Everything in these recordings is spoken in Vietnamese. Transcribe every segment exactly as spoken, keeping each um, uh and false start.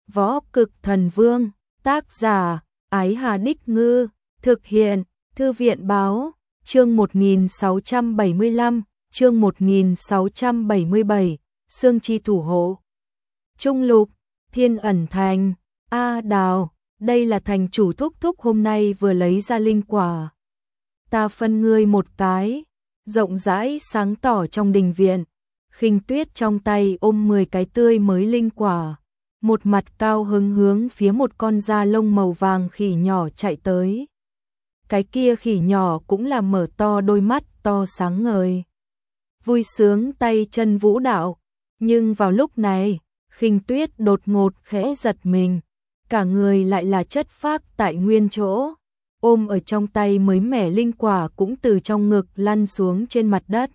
Võ Cực Thần Vương, tác giả, Ái Hà Đích Ngư, thực hiện, Thư viện Báo, chương một nghìn sáu trăm bảy mươi lăm, chương một nghìn sáu trăm bảy mươi bảy, Sương Chi thủ hộ. Trung Lục, Thiên Ẩn Thành, A Đào, đây là thành chủ thúc thúc hôm nay vừa lấy ra linh quả. Ta phân ngươi một cái, rộng rãi sáng tỏ trong đình viện, Khinh Tuyết trong tay ôm mười cái tươi mới linh quả, một mặt cao hứng hướng phía một con da lông màu vàng khỉ nhỏ chạy tới. Cái kia khỉ nhỏ cũng là mở to đôi mắt to sáng ngời, vui sướng tay chân vũ đạo, nhưng vào lúc này, Khinh Tuyết đột ngột khẽ giật mình, cả người lại là chất phác tại nguyên chỗ, ôm ở trong tay mới mẻ linh quả cũng từ trong ngực lăn xuống trên mặt đất.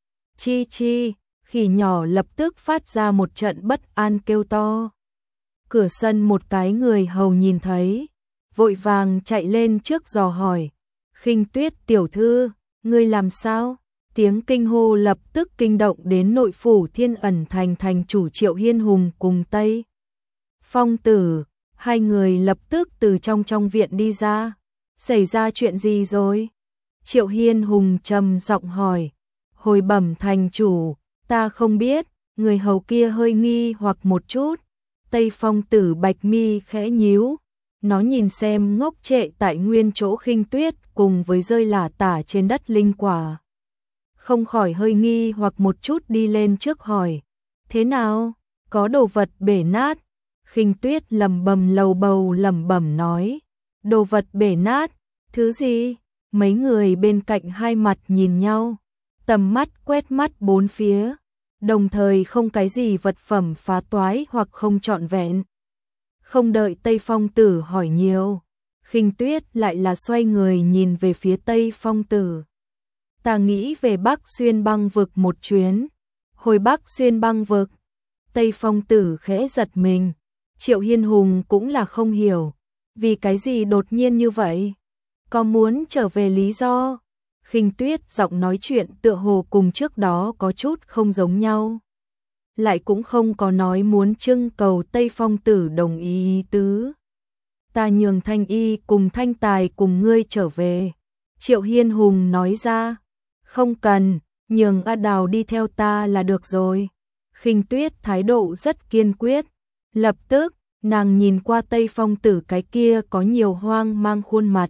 Chi chi, khỉ nhỏ lập tức phát ra một trận bất an kêu to. Cửa sân một cái người hầu nhìn thấy, vội vàng chạy lên trước dò hỏi, Khinh Tuyết tiểu thư, ngươi làm sao? Tiếng kinh hô lập tức kinh động đến nội phủ Thiên Ẩn Thành thành chủ Triệu Hiên Hùng cùng Tây Phong Tử, hai người lập tức từ trong trong viện đi ra. Xảy ra chuyện gì rồi? Triệu Hiên Hùng trầm giọng hỏi. Hồi bẩm thành chủ, ta không biết, người hầu kia hơi nghi hoặc một chút. Tây Phong Tử bạch mi khẽ nhíu, nó nhìn xem ngốc trệ tại nguyên chỗ Khinh Tuyết cùng với rơi lả tả trên đất linh quả. Không khỏi hơi nghi hoặc một chút đi lên trước hỏi, thế nào, có đồ vật bể nát? Khinh Tuyết lẩm bẩm lầu bầu lẩm bẩm nói, đồ vật bể nát, thứ gì? Mấy người bên cạnh hai mặt nhìn nhau, tầm mắt quét mắt bốn phía, đồng thời không cái gì vật phẩm phá toái hoặc không trọn vẹn. Không đợi Tây Phong Tử hỏi nhiều, Khinh Tuyết lại là xoay người nhìn về phía Tây Phong Tử. Ta nghĩ về Bắc Xuyên băng vực một chuyến. Hồi Bắc Xuyên băng vực, Tây Phong Tử khẽ giật mình. Triệu Hiên Hùng cũng là không hiểu, vì cái gì đột nhiên như vậy? Có muốn trở về lý do? Khinh Tuyết giọng nói chuyện tựa hồ cùng trước đó có chút không giống nhau. Lại cũng không có nói muốn trưng cầu Tây Phong Tử đồng ý ý tứ. Ta nhường Thanh Y cùng Thanh Tài cùng ngươi trở về. Triệu Hiên Hùng nói ra. Không cần, nhường A Đào đi theo ta là được rồi. Khinh Tuyết thái độ rất kiên quyết. Lập tức, nàng nhìn qua Tây Phong Tử cái kia có nhiều hoang mang khuôn mặt.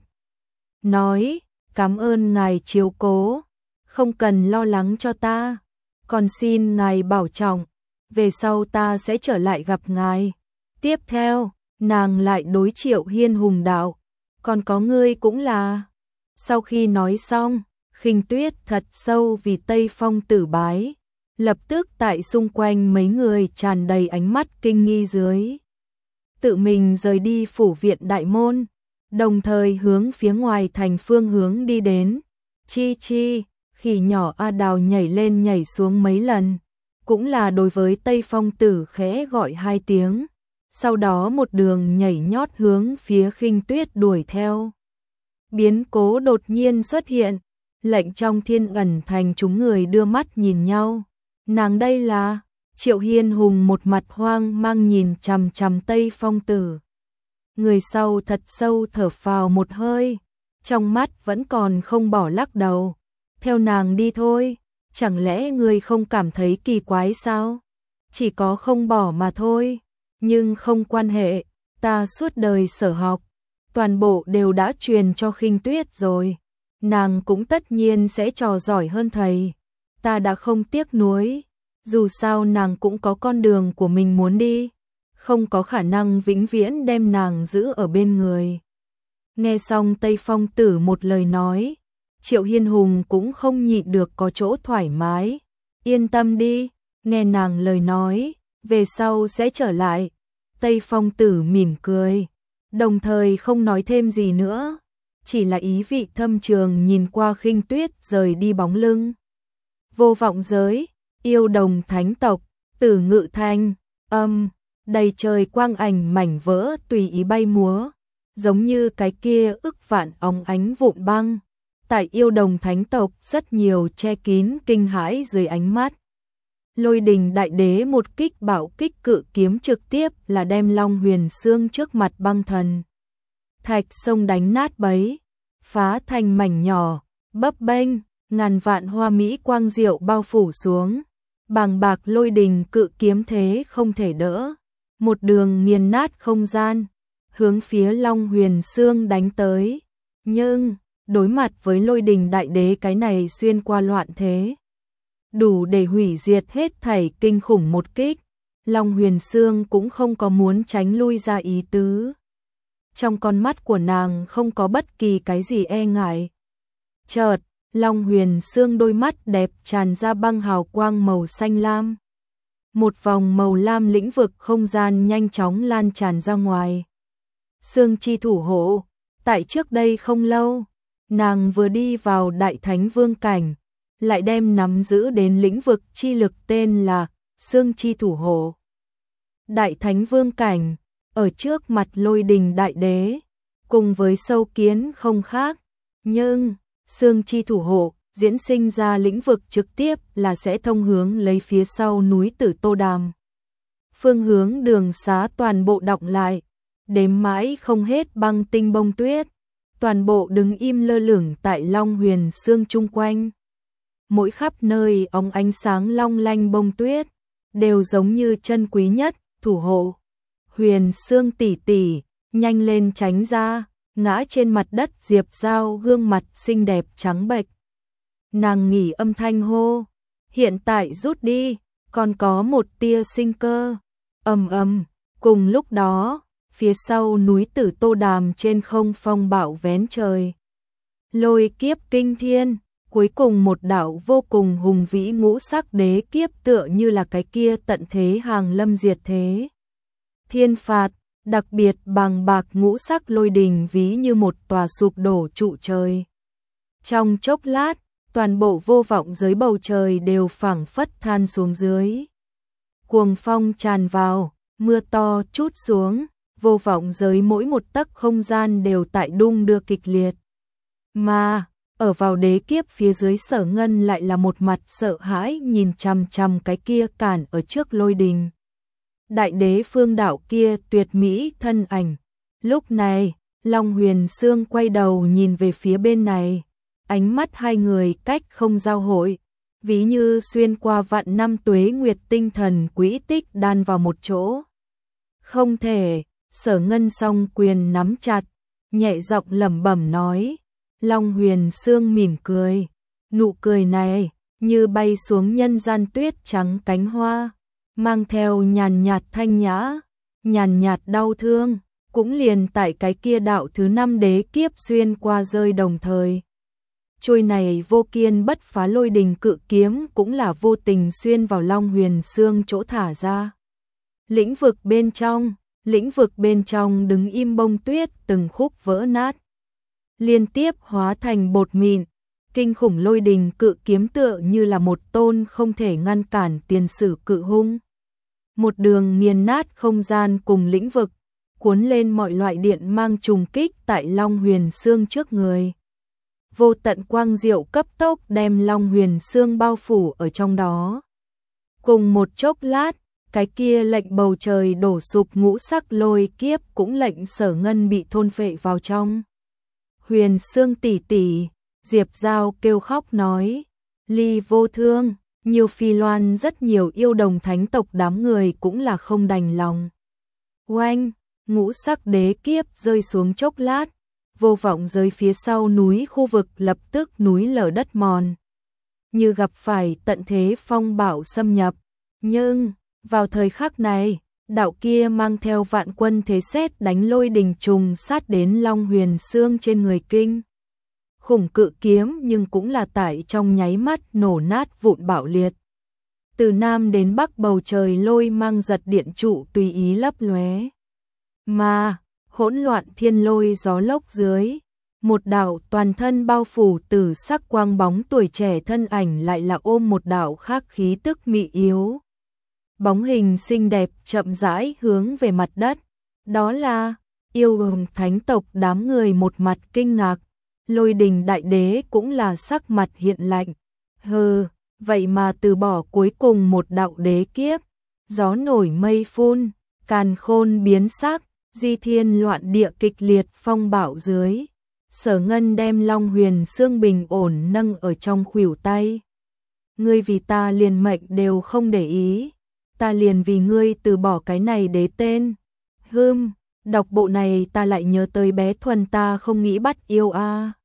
Nói, cảm ơn ngài chiếu cố, không cần lo lắng cho ta. Còn xin ngài bảo trọng, về sau ta sẽ trở lại gặp ngài. Tiếp theo, nàng lại đối Triệu Hiên Hùng đạo, còn có ngươi cũng là. Sau khi nói xong, Khinh Tuyết thật sâu vì Tây Phong Tử bái, lập tức tại xung quanh mấy người tràn đầy ánh mắt kinh nghi dưới. Tự mình rời đi phủ viện đại môn, đồng thời hướng phía ngoài thành phương hướng đi đến. Chi chi, khỉ nhỏ A Đào nhảy lên nhảy xuống mấy lần, cũng là đối với Tây Phong Tử khẽ gọi hai tiếng, sau đó một đường nhảy nhót hướng phía Khinh Tuyết đuổi theo. Biến cố đột nhiên xuất hiện, lệnh trong Thiên Ẩn Thành chúng người đưa mắt nhìn nhau. Nàng đây là? Triệu Hiên Hùng một mặt hoang mang nhìn chằm chằm Tây Phong Tử. Người sau thật sâu thở phào một hơi, trong mắt vẫn còn không bỏ lắc đầu. Theo nàng đi thôi, chẳng lẽ người không cảm thấy kỳ quái sao? Chỉ có không bỏ mà thôi, nhưng không quan hệ, ta suốt đời sở học, toàn bộ đều đã truyền cho Khinh Tuyết rồi. Nàng cũng tất nhiên sẽ trò giỏi hơn thầy, ta đã không tiếc nuối. Dù sao nàng cũng có con đường của mình muốn đi, không có khả năng vĩnh viễn đem nàng giữ ở bên người. Nghe xong Tây Phong Tử một lời nói, Triệu Hiên Hùng cũng không nhịn được có chỗ thoải mái. Yên tâm đi, nghe nàng lời nói, về sau sẽ trở lại. Tây Phong Tử mỉm cười, đồng thời không nói thêm gì nữa, chỉ là ý vị thâm trường nhìn qua Khinh Tuyết rời đi bóng lưng. Vô vọng giới, yêu đồng thánh tộc, Tử Ngự Thanh, âm, đầy trời quang ảnh mảnh vỡ tùy ý bay múa, giống như cái kia ức vạn óng ánh vụn băng. Tại yêu đồng thánh tộc rất nhiều che kín kinh hãi dưới ánh mắt. Lôi Đình Đại Đế một kích bạo kích cự kiếm trực tiếp là đem Long Huyền Xương trước mặt băng thần thạch sông đánh nát bấy, phá thành mảnh nhỏ, bấp bênh, ngàn vạn hoa mỹ quang diệu bao phủ xuống, bàng bạc lôi đình cự kiếm thế không thể đỡ, một đường nghiền nát không gian, hướng phía Long Huyền Xương đánh tới. Nhưng đối mặt với Lôi Đình Đại Đế cái này xuyên qua loạn thế, đủ để hủy diệt hết thảy kinh khủng một kích, Long Huyền Xương cũng không có muốn tránh lui ra ý tứ. Trong con mắt của nàng không có bất kỳ cái gì e ngại. Chợt, Long Huyền Xương đôi mắt đẹp tràn ra băng hào quang màu xanh lam. Một vòng màu lam lĩnh vực không gian nhanh chóng lan tràn ra ngoài. Xương chi thủ hộ, tại trước đây không lâu, nàng vừa đi vào Đại Thánh Vương cảnh, lại đem nắm giữ đến lĩnh vực chi lực tên là Xương chi thủ hộ. Đại Thánh Vương cảnh, ở trước mặt Lôi Đình Đại Đế, cùng với sâu kiến không khác, nhưng Xương chi thủ hộ diễn sinh ra lĩnh vực trực tiếp là sẽ thông hướng lấy phía sau núi Tử Tô Đàm. Phương hướng đường xá toàn bộ đọng lại, đếm mãi không hết băng tinh bông tuyết, toàn bộ đứng im lơ lửng tại Long Huyền Xương chung quanh. Mỗi khắp nơi óng ánh sáng long lanh bông tuyết, đều giống như chân quý nhất, thủ hộ. Huyền Xương tỷ tỷ, nhanh lên tránh ra, ngã trên mặt đất Diệp Giao gương mặt xinh đẹp trắng bệch. Nàng nghỉ âm thanh hô, hiện tại rút đi, còn có một tia sinh cơ. Ầm ầm, cùng lúc đó, phía sau núi Tử Tô Đàm trên không phong bạo vén trời. Lôi kiếp kinh thiên, cuối cùng một đạo vô cùng hùng vĩ ngũ sắc đế kiếp tựa như là cái kia tận thế hàng lâm diệt thế. Thiên phạt, đặc biệt bàng bạc ngũ sắc lôi đình ví như một tòa sụp đổ trụ trời. Trong chốc lát, toàn bộ vô vọng dưới bầu trời đều phảng phất than xuống dưới. Cuồng phong tràn vào, mưa to trút xuống, vô vọng giới mỗi một tấc không gian đều tại đung đưa kịch liệt. Mà, ở vào đế kiếp phía dưới Sở Ngân lại là một mặt sợ hãi nhìn chằm chằm cái kia cản ở trước Lôi Đình Đại Đế phương đạo kia tuyệt mỹ thân ảnh. Lúc này, Long Huyền Xương quay đầu nhìn về phía bên này, ánh mắt hai người cách không giao hội, ví như xuyên qua vạn năm tuế nguyệt tinh thần quỹ tích đan vào một chỗ. Không thể, Sở Ngân song quyền nắm chặt, nhẹ giọng lẩm bẩm nói. Long Huyền Xương mỉm cười, nụ cười này như bay xuống nhân gian tuyết trắng cánh hoa, mang theo nhàn nhạt thanh nhã, nhàn nhạt đau thương, cũng liền tại cái kia đạo thứ năm đế kiếp xuyên qua rơi đồng thời. Trôi này vô kiên bất phá lôi đình cự kiếm cũng là vô tình xuyên vào Long Huyền Xương chỗ thả ra. Lĩnh vực bên trong, lĩnh vực bên trong đứng im bông tuyết từng khúc vỡ nát, liên tiếp hóa thành bột mịn, kinh khủng lôi đình cự kiếm tựa như là một tôn không thể ngăn cản tiền sử cự hung. Một đường nghiền nát không gian cùng lĩnh vực, cuốn lên mọi loại điện mang trùng kích tại Long Huyền Xương trước người. Vô tận quang diệu cấp tốc đem Long Huyền Xương bao phủ ở trong đó. Cùng một chốc lát, cái kia lệnh bầu trời đổ sụp ngũ sắc lôi kiếp cũng lệnh Sở Ngân bị thôn phệ vào trong. Huyền Xương tỷ tỷ, Diệp Giao kêu khóc nói, ly vô thương, nhiều phi loan rất nhiều yêu đồng thánh tộc đám người cũng là không đành lòng. Oanh, ngũ sắc đế kiếp rơi xuống chốc lát, vô vọng giới phía sau núi khu vực lập tức núi lở đất mòn. Như gặp phải tận thế phong bạo xâm nhập, nhưng, vào thời khắc này, đạo kia mang theo vạn quân thế sét đánh lôi đình trùng sát đến Long Huyền Xương trên người kinh. Khủng cự kiếm nhưng cũng là tại trong nháy mắt nổ nát vụn bạo liệt. Từ nam đến bắc bầu trời lôi mang giật điện trụ tùy ý lấp lóe. Mà, hỗn loạn thiên lôi gió lốc dưới, một đạo toàn thân bao phủ từ sắc quang bóng tuổi trẻ thân ảnh lại là ôm một đạo khác khí tức mị yếu. Bóng hình xinh đẹp chậm rãi hướng về mặt đất, đó là yêu đồng thánh tộc đám người một mặt kinh ngạc, Lôi Đình Đại Đế cũng là sắc mặt hiện lạnh, hừ, vậy mà từ bỏ cuối cùng một đạo đế kiếp. Gió nổi mây phun, càn khôn biến sắc, di thiên loạn địa kịch liệt phong bạo dưới. Sở Ngân đem Long Huyền Xương bình ổn nâng ở trong khuỷu tay. Ngươi vì ta liền mệnh đều không để ý, ta liền vì ngươi từ bỏ cái này đế tên. Hưm, đọc bộ này ta lại nhớ tới bé Thuần ta không nghĩ bắt yêu a.